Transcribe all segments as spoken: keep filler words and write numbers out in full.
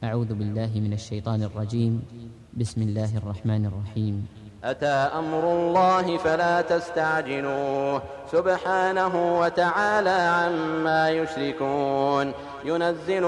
أعوذ بالله من الشيطان الرجيم. بسم الله الرحمن الرحيم. أتى أمر الله فلا تستعجلوه سبحانه وتعالى عما يشركون. ينزل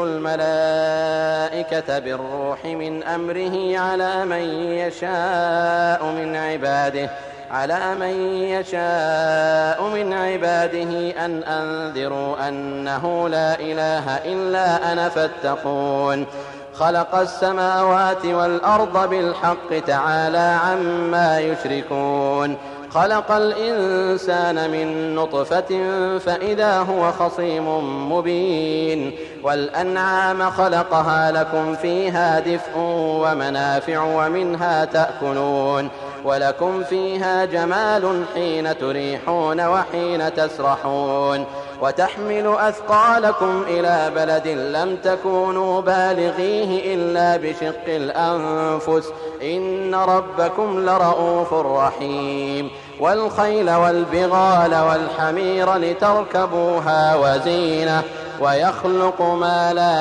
الملائكة بالروح من أمره على من يشاء من عباده على من يشاء من عباده أن أنذروا أنه لا إله إلا أنا فاتقون. خلق السماوات والأرض بالحق تعالى عما يشركون. خلق الإنسان من نطفة فإذا هو خصيم مبين. والأنعام خلقها لكم فيها دفء ومنافع ومنها تأكلون ولكم فيها جمال حين تريحون وحين تسرحون. وتحمل أثقالكم إلى بلد لم تكونوا بالغيه إلا بشق الأنفس إن ربكم لرؤوف رحيم. والخيل والبغال والحمير لتركبوها وزينة ويخلق ما لا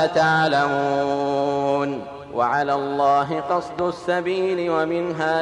تعلمون. وعلى الله قصد السبيل ومنها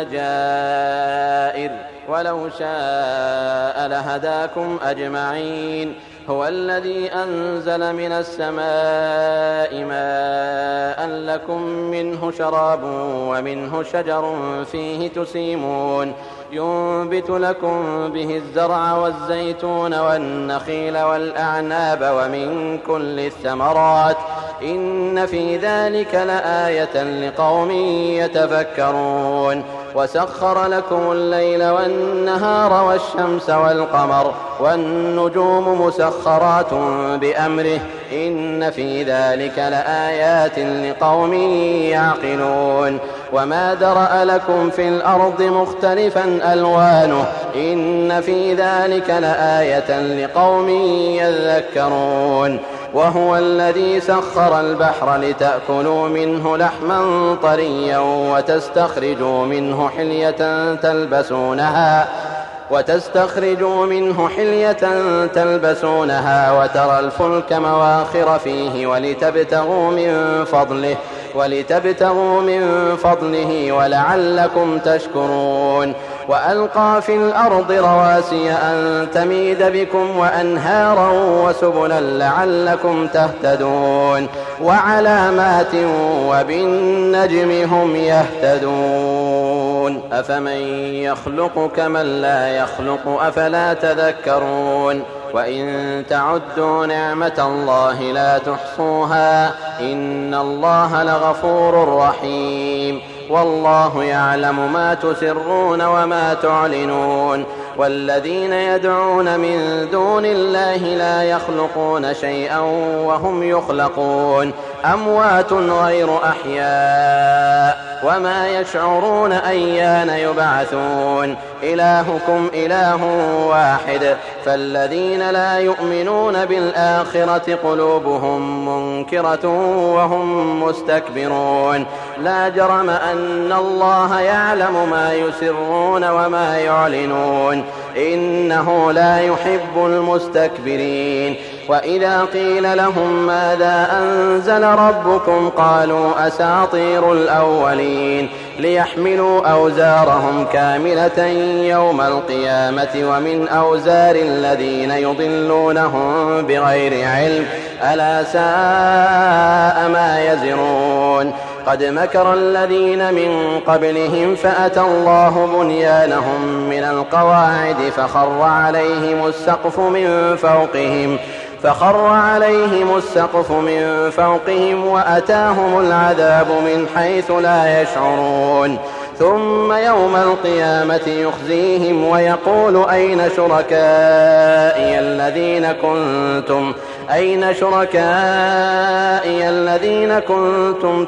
جائر ولو شاء لهداكم أجمعين. هو الذي أنزل من السماء ماء لكم منه شراب ومنه شجر فيه تسيمون. ينبت لكم به الزرع والزيتون والنخيل والأعناب ومن كل الثمرات إن في ذلك لآية لقوم يتفكرون. وسخر لكم الليل والنهار والشمس والقمر والنجوم مسخرات بأمره إن في ذلك لآيات لقوم يعقلون. وما درأ لكم في الأرض مختلفا ألوانه إن في ذلك لآية لقوم يذكرون. وهو الذي سخر البحر لتأكلوا منه لحما طريا وتستخرجوا منه حلية تلبسونها وتستخرجوا منه حلية تلبسونها وترى الفلك مواخر فيه ولتبتغوا من فضله ولتبتغوا من فضله ولعلكم تشكرون. وألقى في الأرض رواسي أن تميد بكم وأنهارا وسبلا لعلكم تهتدون. وعلامات وبالنجم هم يهتدون. أفمن يخلق كمن لا يخلق أفلا تذكرون. وإن تعدوا نعمة الله لا تحصوها إن الله لغفور رحيم. والله يعلم ما تسرون وما تعلنون. والذين يدعون من دون الله لا يخلقون شيئا وهم يخلقون أموات غير أحياء وما يشعرون أيان يبعثون. إلهكم إله واحد فالذين لا يؤمنون بالآخرة قلوبهم منكرة وهم مستكبرون. لا جرم أن الله يعلم ما يسرون وما يعلنون إنه لا يحب المستكبرين. وإذا قيل لهم ماذا أنزل ربكم قالوا أساطير الأولين ليحملوا أوزارهم كاملة يوم القيامة ومن أوزار الذين يضلونهم بغير علم ألا ساء ما يزرون. قد مكر الذين من قبلهم فأتى الله بنيانهم من القواعد فخر عليهم السقف من فوقهم فخر عليهم السقف من فوقهم وأتاهم العذاب من حيث لا يشعرون. ثم يوم القيامة يخزيهم ويقول أين شركائي الذين كنتم أين شركائي الذين كنتم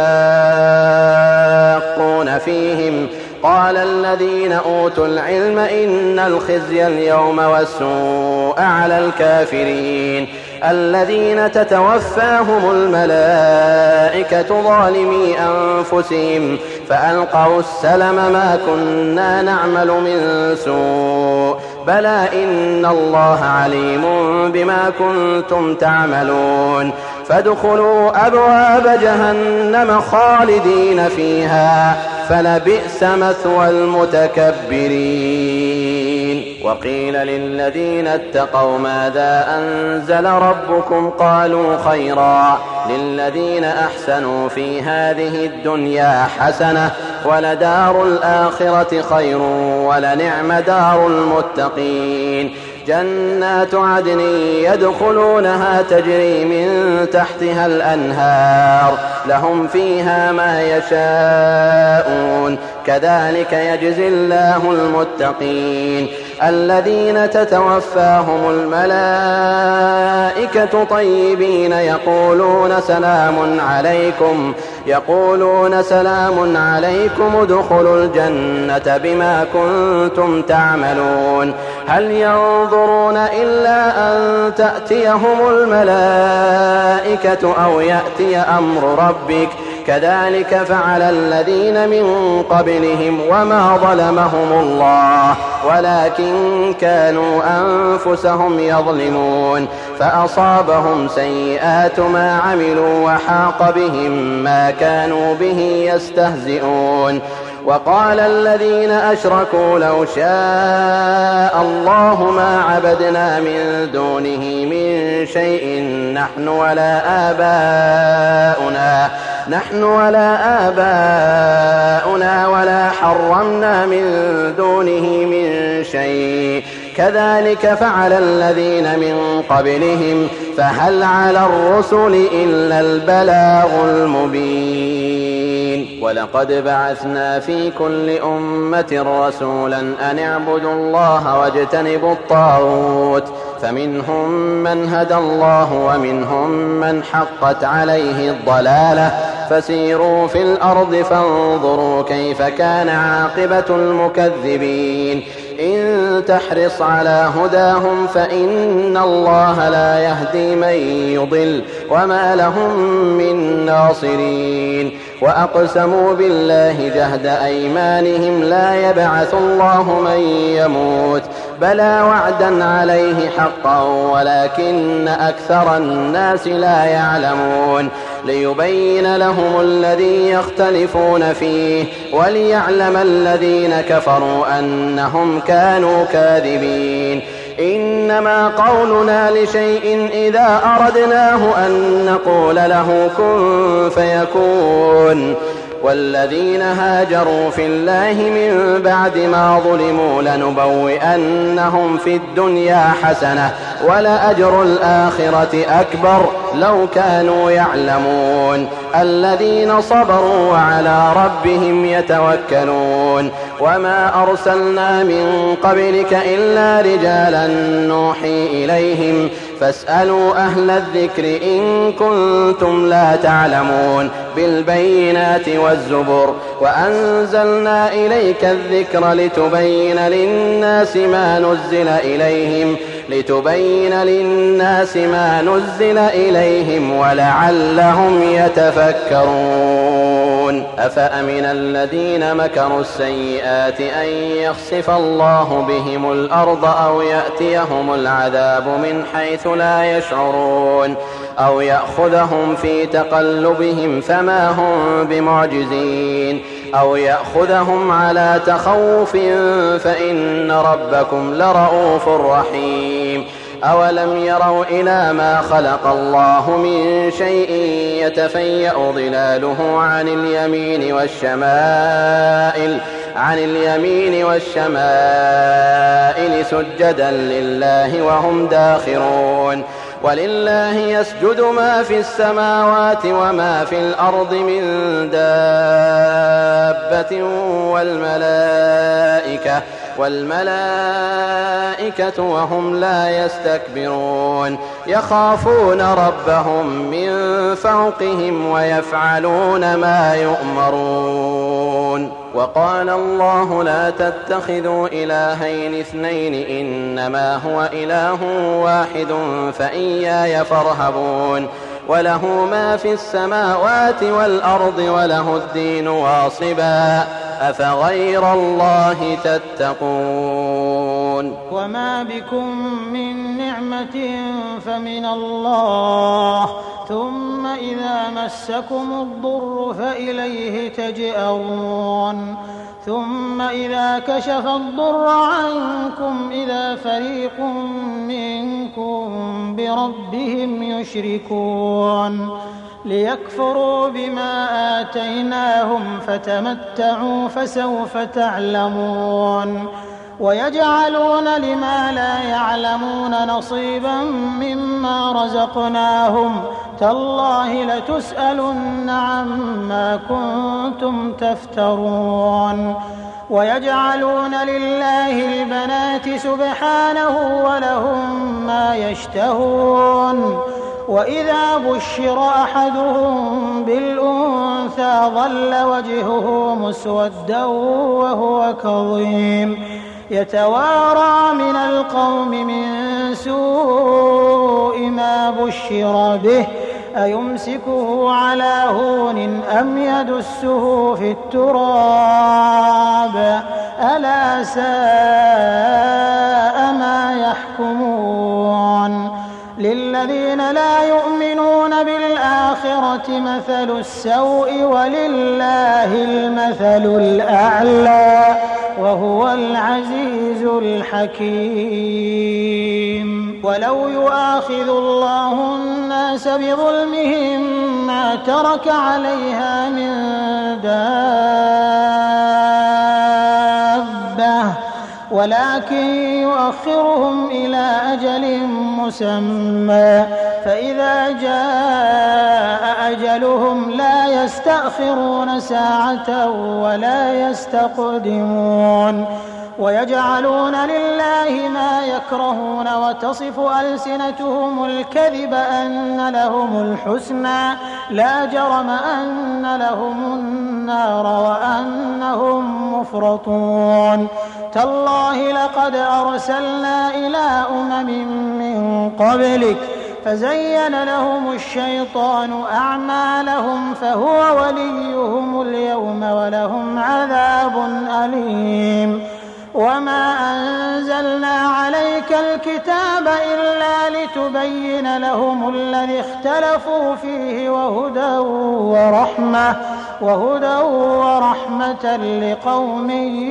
تشاقون فيهم قال الذين أوتوا العلم إن الخزي اليوم والسوء على الكافرين الذين تتوفاهم الملائكة ظالمي أنفسهم فألقوا السلم ما كنا نعمل من سوء بلى إن الله عليم بما كنتم تعملون. فادخلوا أبواب جهنم خالدين فيها فلبئس مثوى المتكبرين. وقيل للذين اتقوا ماذا أنزل ربكم قالوا خيرا للذين أحسنوا في هذه الدنيا حسنة ولدار الآخرة خير ولنعم دار المتقين. جنات عدن يدخلونها تجري من تحتها الأنهار لهم فيها ما يشاءون كذلك يجزي الله المتقين. الذين تتوفاهم الملائكة طيبين يقولون سلام عليكم يقولون سلام عليكم ادخلوا الجنة بما كنتم تعملون. هل ينظرون إلا أن تأتيهم الملائكة أو يأتي أمر ربك كذلك فعل الذين من قبلهم وما ظلمهم الله ولكن كانوا أنفسهم يظلمون. فأصابهم سيئات ما عملوا وحاق بهم ما كانوا به يستهزئون. وقال الذين أشركوا لو شاء الله ما عبدنا من دونه من شيء نحن ولا آباؤنا نحن ولا آباؤنا ولا حرمنا من دونه من شيء كذلك فعل الذين من قبلهم فهل على الرسل إلا البلاغ المبين. ولقد بعثنا في كل أمة رسولا أن اعبدوا الله واجتنبوا الطاغوت فمنهم من هدى الله ومنهم من حقت عليه الضلالة فسيروا في الأرض فانظروا كيف كان عاقبة المكذبين. إن تحرص على هداهم فإن الله لا يهدي من يضل وما لهم من ناصرين. وأقسموا بالله جهد أيمانهم لا يبعث الله من يموت بلى وعدا عليه حقا ولكن أكثر الناس لا يعلمون. ليبين لهم الذي يختلفون فيه وليعلم الذين كفروا أنهم كانوا كاذبين. إنما قولنا لشيء إذا أردناه أن نقول له كن فيكون. والذين هاجروا في الله من بعد ما ظلموا لنبوئنهم في الدنيا حسنة ولأجر الآخرة أكبر لو كانوا يعلمون. الذين صبروا وعلى ربهم يتوكلون. وما أرسلنا من قبلك إلا رجالا نوحي إليهم فاسألوا أهل الذكر إن كنتم لا تعلمون بالبينات والزبر وأنزلنا إليك الذكر لتبين للناس ما نزل إليهم لتبين للناس ما نزل إليهم ولعلهم يتفكرون. أفأمن الذين مكروا السيئات أن يخسف الله بهم الأرض أو يأتيهم العذاب من حيث لا يشعرون أو يأخذهم في تقلبهم فما هم بمعجزين أو يأخذهم على تخوف فإن ربكم لرؤوف رحيم. أولم يروا إلى ما خلق الله من شيء يتفيأ ظلاله عن اليمين والشمائل عن اليمين والشمائل سجدا لله وهم داخرون. ولله يسجد ما في السماوات وما في الأرض من دابة والملائكة والملائكة وهم لا يستكبرون يخافون ربهم من فوقهم ويفعلون ما يؤمرون. وقال الله لا تتخذوا إلهين اثنين إنما هو إله واحد فإياي فارهبون. وله ما في السماوات والأرض وله الدين واصبا أفغير الله تتقون وما بكم من نعمة فمن الله ثم إذا مسكم الضر فإليه تجأرون ثم إذا كشف الضر عنكم إذا فريق منكم بربهم يشركون ليكفروا بما آتيناهم فتمتعوا فسوف تعلمون ويجعلون لما لا يعلمون نصيبا مما رزقناهم تالله لتسألن عما كنتم تفترون ويجعلون لله البنات سبحانه ولهم ما يشتهون وإذا بشر أحدهم بالأنثى ظل وجهه مسودا وهو كظيم يتوارى من القوم من سوء ما بشر به أيمسكه على هون أم يدسه في التراب ألا ساء ما يحكمون للذين لا يؤمنون بالآخرة مثل السوء ولله المثل الأعلى وهو العزيز الحكيم ولو يؤاخذ الله الناس بظلمهم ما ترك عليها من دابة ولكن يؤخرهم إلى أجل مسمى فإذا جاء أجلهم لا يستأخرون ساعة ولا يستقدمون ويجعلون لله ما يكرهون وتصف ألسنتهم الكذب أن لهم الحسنى لا جرم أن لهم النار وأنهم مفرطون تالله لقد أرسلنا إلى أمم من قبلك فزين لهم الشيطان أعمالهم فهو وليهم اليوم ولهم عذاب أليم وما أنزلنا عليك الكتاب إلا لتبين لهم الذي اختلفوا فيه وهدى ورحمة وهدى ورحمة لقوم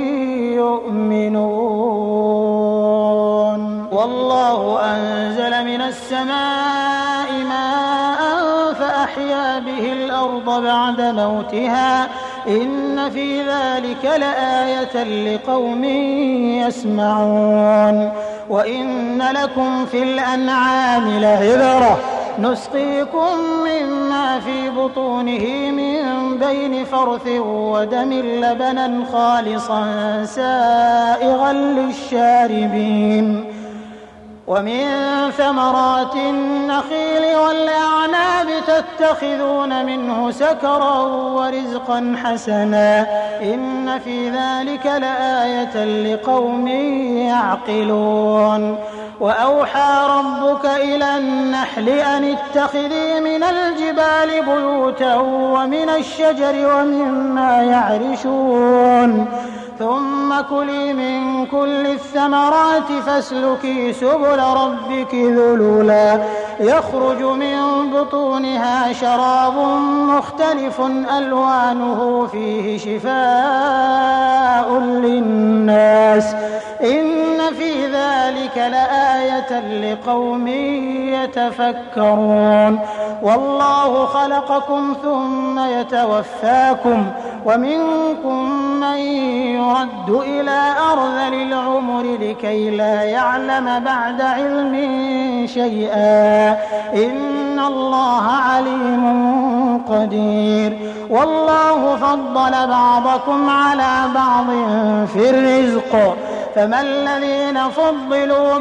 يؤمنون والله أنزل من السماء ماء فأحيا به الأرض بعد موتها إن في ذلك لآية لقوم يسمعون وإن لكم في الأنعام لعبرة نسقيكم مما في بطونه من بين فرث ودم لبنا خالصا سائغا للشاربين ومن ثمرات النخيل والأعناب تتخذون منه سكرا ورزقا حسنا إن في ذلك لآية لقوم يعقلون وأوحى ربك إلى النحل أن اتخذي من الجبال بيوتا ومن الشجر ومما يعرشون ثم كلي من كل الثمرات فاسلكي سبل ربك ذللا يخرج من بطونها شراب مختلف ألوانه فيه شفاء للناس إن في ذلك لآية لقوم يتفكرون والله خلقكم ثم يتوفاكم ومنكم من يرد إلى أرذل العمر لكي لا يعلم بعد علم شيئا إن الله عليم قدير والله فضل بعضكم على بعض في الرزق فما الذين فضلوا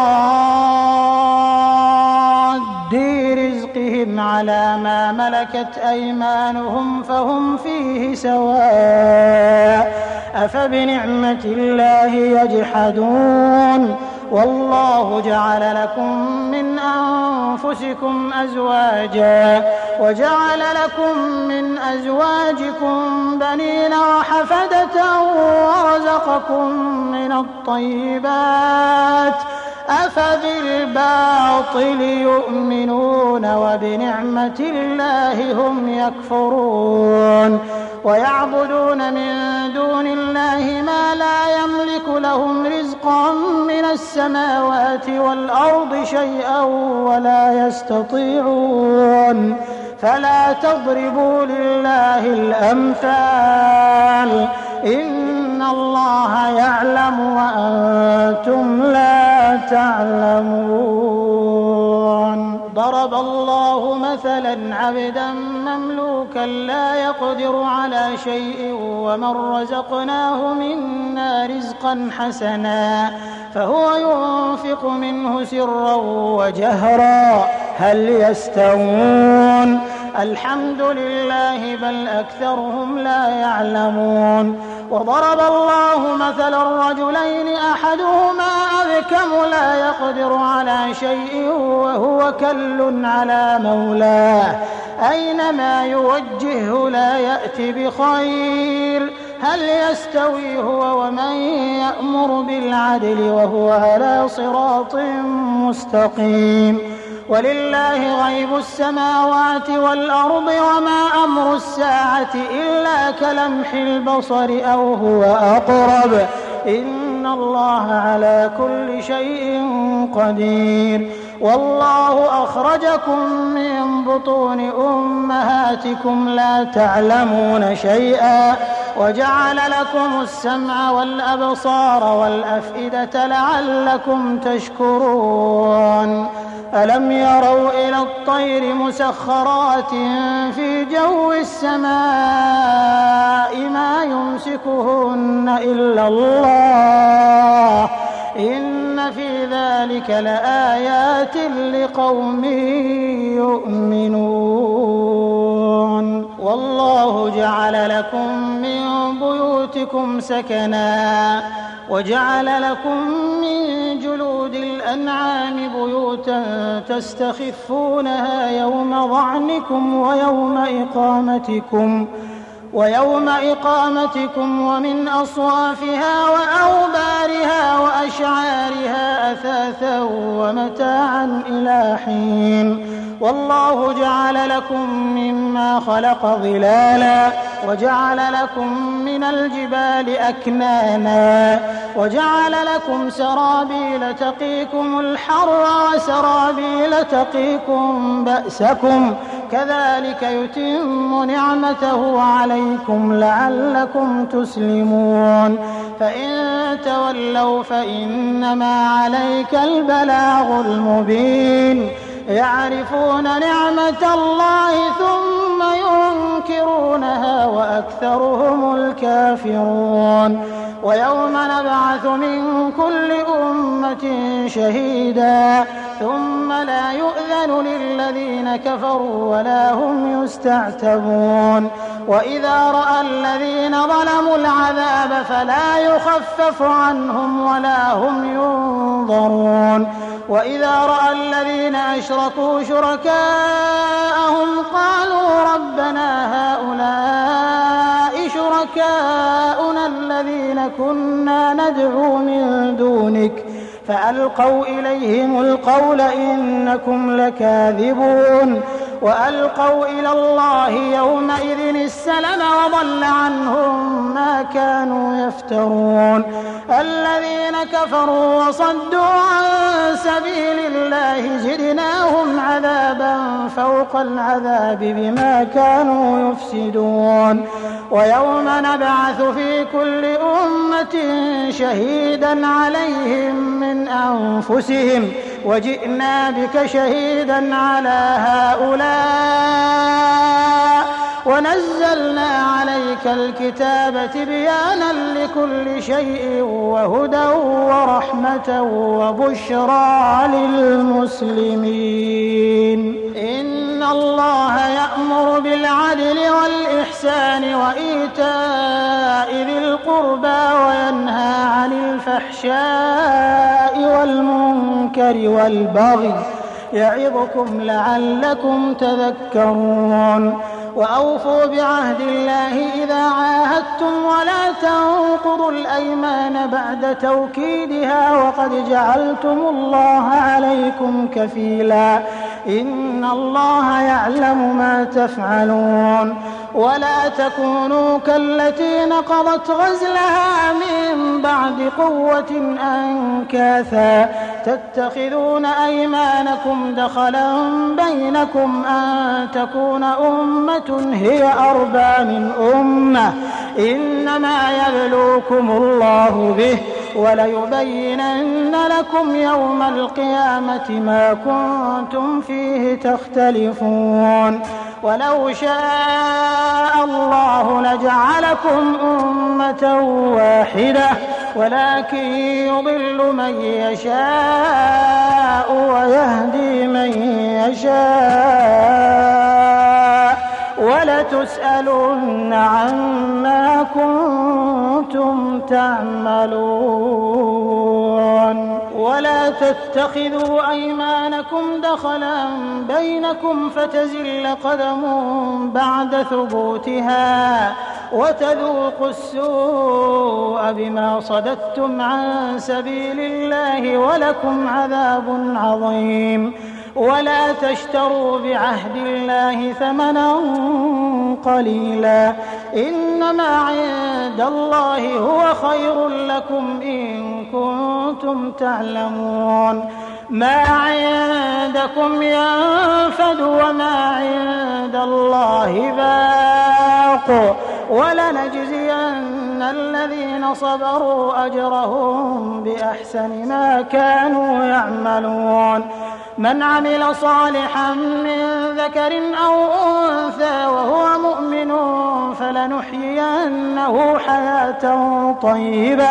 براد رزقهم على ما ملكت أيمانهم فهم فيه سواء أفبنعمة الله يجحدون والله جعل لكم من أنفسكم أزواجا وجعل لكم من أزواجكم بنين وحفظا مفدة ورزقكم من الطيبات أفبالباطل يؤمنون وبنعمة الله هم يكفرون ويعبدون من دون الله ما لا يملك لهم رزقا من السماوات والأرض شيئا ولا يستطيعون فلا تضربوا لله الأمثال إن الله يعلم وأنتم لا تعلمون. ضرب الله مثلا عبدا مملوكا لا يقدر على شيء ومن رزقناه منا رزقا حسنا فهو ينفق منه سرا وجهرا هل يستوون الحمد لله بل أكثرهم لا يعلمون. وضرب الله مثلا رجلين أحدهما أبكم لا يقدر على شيء وهو كل على مولاه أينما يوجهه لا يأتي بخير هل يستوي هو ومن يأمر بالعدل وهو على صراط مستقيم. ولله غيب السماوات والأرض وما أمر الساعة إلا كلمح البصر أو هو أقرب إن الله على كل شيء قدير. والله أخرجكم من بطون أمهاتكم لا تعلمون شيئا وجعل لكم السمع والأبصار والأفئدة لعلكم تشكرون. ألم يروا إلى الطير مسخرات في جو السماء ما يمسكهن إلا الله إن في ذلك لآيات لقوم يؤمنون. والله جعل لكم من بيوتكم سكنا وجعل لكم من جلود الأنعام بيوتا تستخفونها يوم ظعنكم ويوم إقامتكم ويوم إقامتكم ومن أصوافها وأوبارها وأشعارها أثاثا ومتاعا إلى حين. والله جعل لكم مما خلق ظلالا وجعل لكم من الجبال أكنانا وجعل لكم سرابيل تقيكم الحر وسرابيل تقيكم بأسكم كذلك يتم نعمته عليكم لعلكم تسلمون. فإن تولوا فإنما عليك البلاغ المبين. يعرفون نعمة الله ثم ينكرونها وأكثرهم الكافرون. ويوم نبعث من كل أمة شهيدا ثم لا يؤذن للذين كفروا ولا هم يستعتبون. وإذا رأى الذين ظلموا العذاب فلا يخفف عنهم ولا هم ينظرون. وإذا رأى الذين أشركوا شركاءهم قالوا ربنا هؤلاء شركاؤنا الذين كنا ندعو من دونك فألقوا إليهم القول إنكم لكاذبون. وألقوا إلى الله يومئذ السلم وضل عنهم ما كانوا يفترون. الذين كفروا وصدوا عن سبيل الله زدناهم عذابا فوق العذاب بما كانوا يفسدون. ويوم نبعث في كل أمة شهيدا عليهم من أنفسهم وجئنا بك شهيدا على هؤلاء ونزلنا عليك الكتاب تبيانا لكل شيء وهدى ورحمة وبشرى للمسلمين. إن الله يأمر بالعدل والإحسان وإيتاء ذي القربى وينهى عن الفحشاء والمنكر والبغي يعظكم لعلكم تذكرون. وأوفوا بعهد الله إذا عاهدتم ولا تنقضوا الأيمان بعد توكيدها وقد جعلتم الله عليكم كفيلا إن الله يعلم ما تفعلون ولا تكونوا كالتي نقضت غزلها من بعد قوة أنكاثا تتخذون أيمانكم دخلا بينكم أن تكون أمة هي أربى من أمة إنما يبلوكم الله به وليبينن لكم يوم القيامة ما كنتم فيه تختلفون ولو شاء الله لجعلكم أمة واحدة ولكن يضل من يشاء ويهدي من يشاء ولتسألن عما كنتم تعملون ولا تتخذوا أيمانكم دخلا بينكم فتزل قدم بعد ثبوتها وتذوقوا السوء بما صددتم عن سبيل الله ولكم عذاب عظيم ولا تشتروا بعهد الله ثمنا قليلا إنما عند الله هو خير لكم إن كنتم تعلمون ما عندكم ينفد وما عند الله باق ولنجزين الذين صبروا أجرهم بأحسن ما كانوا يعملون من عمل صالحا من ذكر أو أنثى وهو مؤمن فلنحيينه حياة طيبة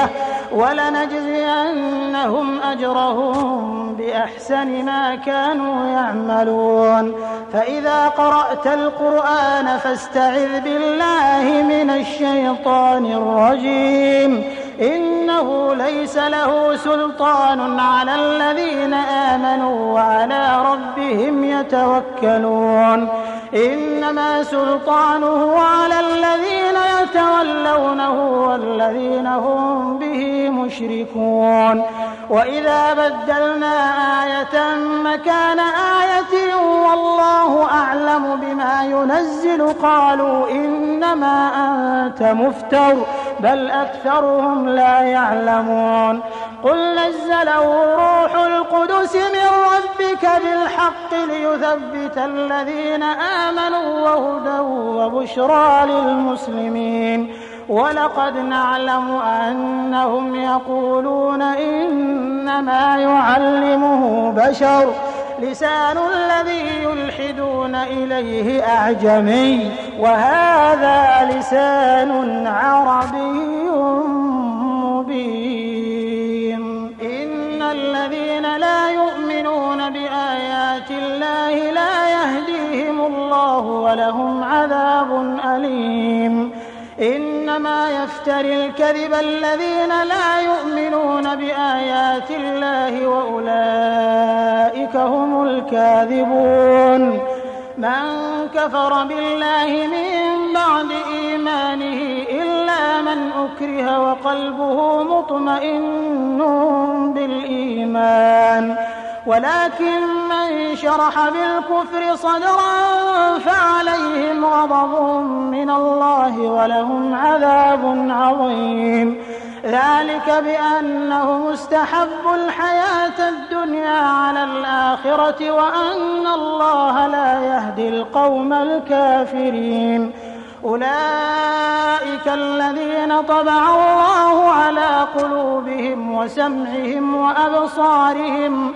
ولنجزينهم أجرهم بأحسن ما كانوا يعملون فإذا قرأت القرآن فاستعذ بالله من الشيطان الرجيم إنه ليس له سلطان على الذين آمنوا وعلى ربهم يتوكلون إنما سلطانه على الذين يتولونه والذين هم به مشركون وإذا بدلنا آية مكان آية والله أعلم بما ينزل قالوا إنما أنت مفتر بل أكثرهم لا يعلمون قل نزله روح القدس من ربك بالحق ليثبت الذين آمنوا وهدى وبشرى للمسلمين ولقد نعلم أنهم يقولون إنما يعلمه بشر لسان الذي يلحدون إليه أعجمي وهذا لسان عربي مبين إن الذين لا يؤمنون بآيات الله لا يهديهم الله ولهم عذاب أليم إنما يفتري الكذب الذين لا يؤمنون بآيات الله وأولئك هم الكاذبون من كفر بالله من بعد إيمانه إلا من أكره وقلبه مطمئن بالإيمان ولكن من شرح بالكفر صدرا فعليهم غضب من الله ولهم عذاب عظيم ذلك بأنهم استحبوا الحياة الدنيا على الآخرة وأن الله لا يهدي القوم الكافرين أولئك الذين طبع الله على قلوبهم وسمعهم وأبصارهم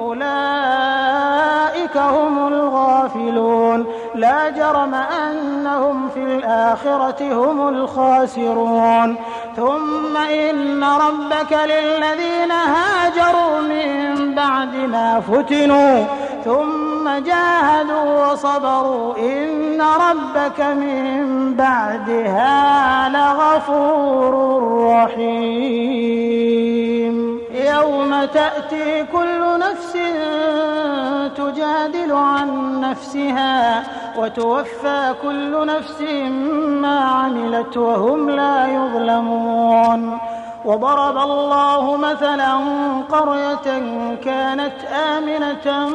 وأولئك هم الغافلون لا جرم أنهم في الآخرة هم الخاسرون ثم إن ربك للذين هاجروا من بعد ما فتنوا ثم جاهدوا وصبروا إن ربك من بعدها لغفور رحيم يوم تأتي كل نفس تجادل عن نفسها وتوفى كل نفس ما عملت وهم لا يظلمون. وضرب الله مثلا قرية كانت آمنة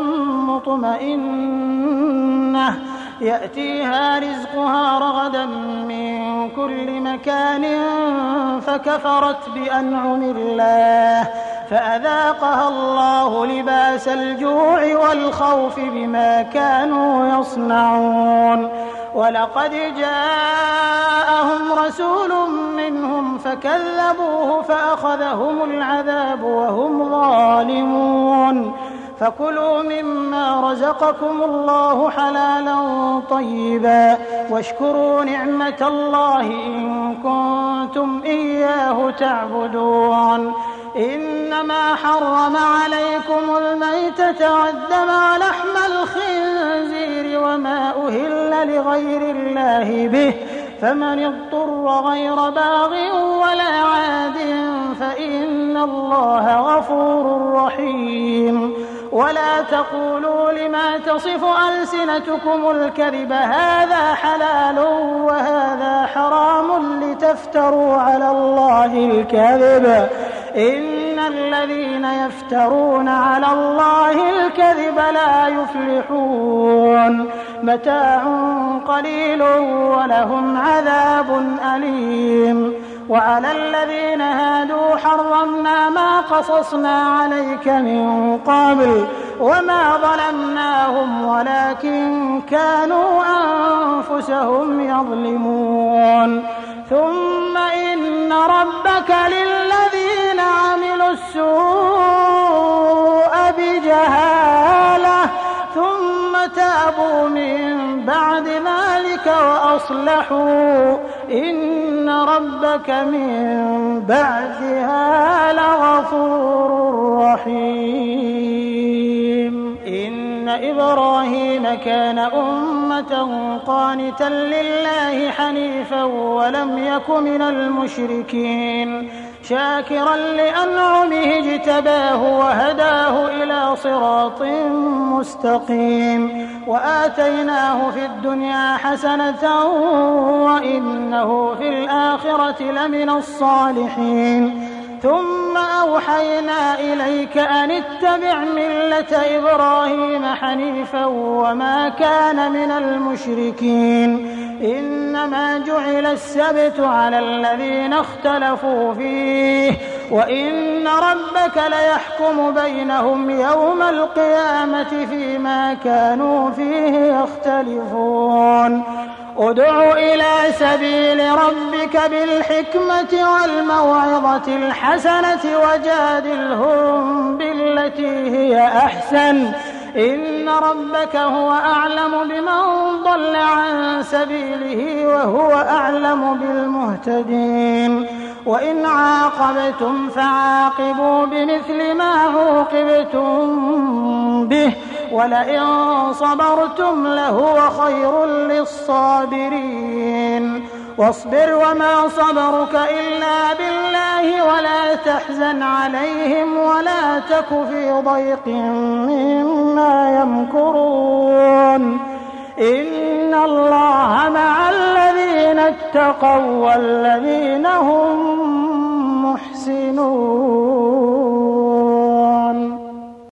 مطمئنة يأتيها رزقها رغدا من كل مكان فكفرت بأنعم الله فأذاقها الله لباس الجوع والخوف بما كانوا يصنعون. ولقد جاءهم رسول منهم فكذبوه فأخذهم العذاب وهم ظالمون. فكلوا مما رزقكم الله حلالا طيبا واشكروا نعمة الله إن كنتم إياه تعبدون. إنما حرم عليكم الميتة والدم ولحم الخنزير وما أهل لغير الله به فمن اضطر غير باغ ولا عاد فإن الله غفور رحيم. ولا تقولوا لما تصف ألسنتكم الكذب هذا حلال وهذا حرام لتفتروا على الله الكذب إن الذين يفترون على الله الكذب لا يفلحون. متاع قليل ولهم عذاب أليم. وعلى الذين هادوا حرمنا ما قصصنا عليك من قبل وما ظلمناهم ولكن كانوا أنفسهم يظلمون. ثم إن ربك للذين عملوا السوء بجهالة ثم تابوا من بعد ذلك وأصلحوا إن ربك من بعدها لغفور رحيم. إن إبراهيم كان أمة قانتا لله حنيفا ولم يك من المشركين شاكرا لأنعمه اجتباه وهداه إلى صراط مستقيم. وآتيناه في الدنيا حسنة وإنه في الآخرة لمن الصالحين. ثم أوحينا إليك أن اتبع ملة إبراهيم حنيفا وما كان من المشركين. إنما جعل السبت على الذين اختلفوا فيه وإن ربك ليحكم بينهم يوم القيامة فيما كانوا فيه يختلفون. ادع إلى سبيل ربك بالحكمة والموعظة الحسنة وجادلهم بالتي هي أحسن إن ربك هو أعلم بمن ضل عن سبيله وهو أعلم بالمهتدين. وإن عاقبتم فعاقبوا بمثل ما عوقبتم به ولئن صبرتم لهو خير للصابرين. واصبر وما صبرك إلا بالله ولا تحزن عليهم ولا تك في ضيق مما يمكرون. إن الله مع الذين اتقوا والذين هم محسنون.